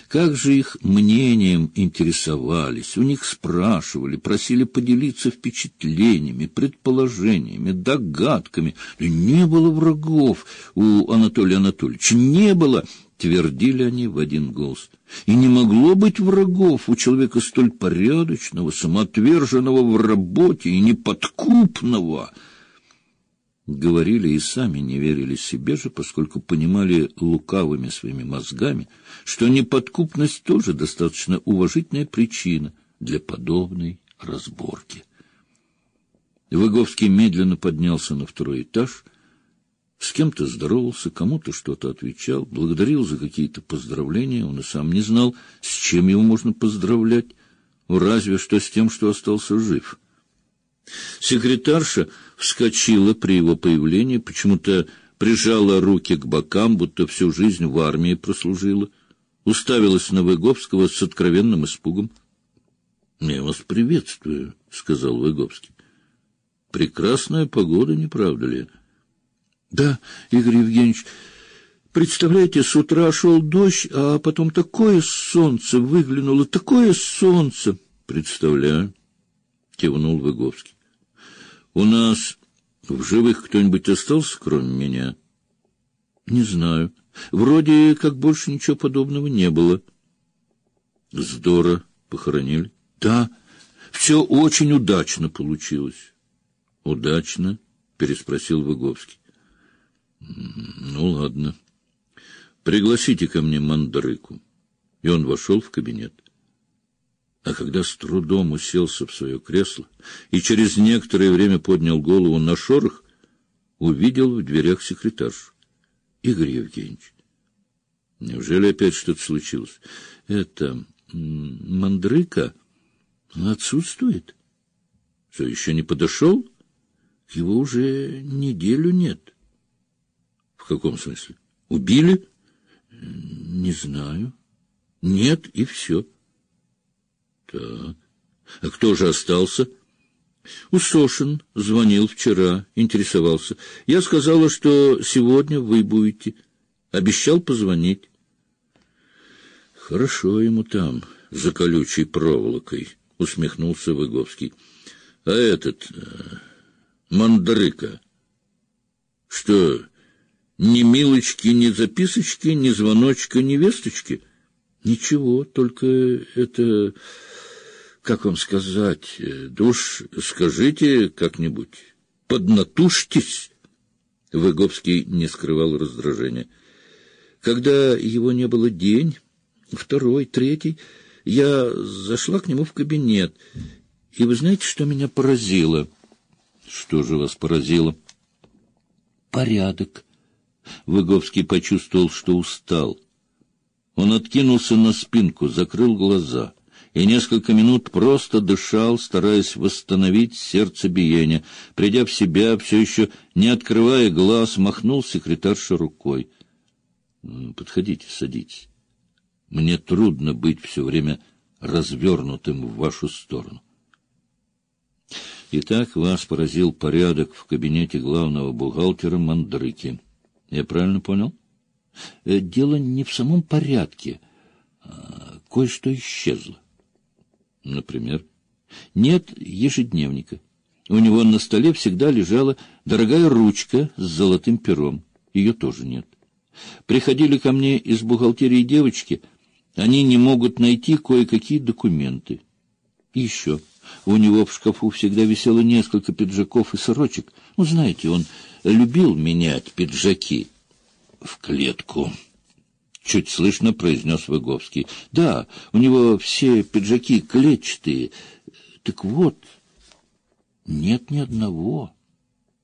Как же их мнением интересовались, у них спрашивали, просили поделиться впечатлениями, предположениями, догадками. И не было врагов у Анатолия Анатольевича, не было, твердили они в один голос. И не могло быть врагов у человека столь порядочного, самоотверженного в работе и неподкупного. Говорили и сами не верили себе же, поскольку понимали лукавыми своими мозгами, что неподкупность тоже достаточно уважительная причина для подобной разборки. Выговский медленно поднялся на второй этаж, с кем-то здоровался, кому-то что-то отвечал, благодарил за какие-то поздравления. Он и сам не знал, с чем его можно поздравлять, разве что с тем, что остался жив. Секретарша вскочила при его появлении, почему-то прижала руки к бокам, будто всю жизнь в армии прослужила, уставилась на Выговского с откровенным испугом. — Я вас приветствую, — сказал Выговский. — Прекрасная погода, не правда ли? — Да, Игорь Евгеньевич, представляете, с утра шел дождь, а потом такое солнце выглянуло, такое солнце. — Представляю, — кивнул Выговский. — У нас в живых кто-нибудь остался, кроме меня? — Не знаю. Вроде как больше ничего подобного не было. — Здорово похоронили? — Да, все очень удачно получилось. — Удачно? — переспросил Выговский. — Ну, ладно. Пригласите ко мне Мандрыку. И он вошел в кабинет. А когда с трудом уселся в свое кресло и через некоторое время поднял голову на шорох, увидел в дверях секретаршу. — Игорь Евгеньевич, неужели опять что-то случилось? Это Мандрыка отсутствует. Что, еще не подошел? Его уже неделю нет. — В каком смысле? Убили? — Не знаю. Нет, и все. Так. А кто же остался? Усошин звонил вчера, интересовался. Я сказала, что сегодня вы будете. Обещал позвонить. Хорошо ему там, за колючей проволокой, усмехнулся Выговский. А этот Мандрыка, что, ни милочки, ни записочки, ни звоночка, ни весточки? Ничего, только это... Как вам сказать? Да уж скажите как-нибудь. Поднатужьтесь. Выговский не скрывал раздражения. Когда его не было день, второй, третий, я зашла к нему в кабинет. И вы знаете, что меня поразило? Что же вас поразило? Порядок. Выговский почувствовал, что устал. Он откинулся на спинку, закрыл глаза и несколько минут просто дышал, стараясь восстановить сердцебиение. Придя в себя, все еще не открывая глаз, махнул секретарше рукой. — Подходите, садитесь. Мне трудно быть все время развернутым в вашу сторону. Итак, вас поразил порядок в кабинете главного бухгалтера Мандрыки. Я правильно понял? Дело не в самом порядке. Кое-что исчезло. Например? Нет ежедневника. У него на столе всегда лежала дорогая ручка с золотым пером. Ее тоже нет. Приходили ко мне из бухгалтерии девочки. Они не могут найти кое-какие документы. И еще. У него в шкафу всегда висело несколько пиджаков и сорочек. Ну, знаете, он любил менять пиджаки. В клетку. Чуть слышно произнес Выговский. Да, у него все пиджаки клетчатые. Так вот, нет ни одного.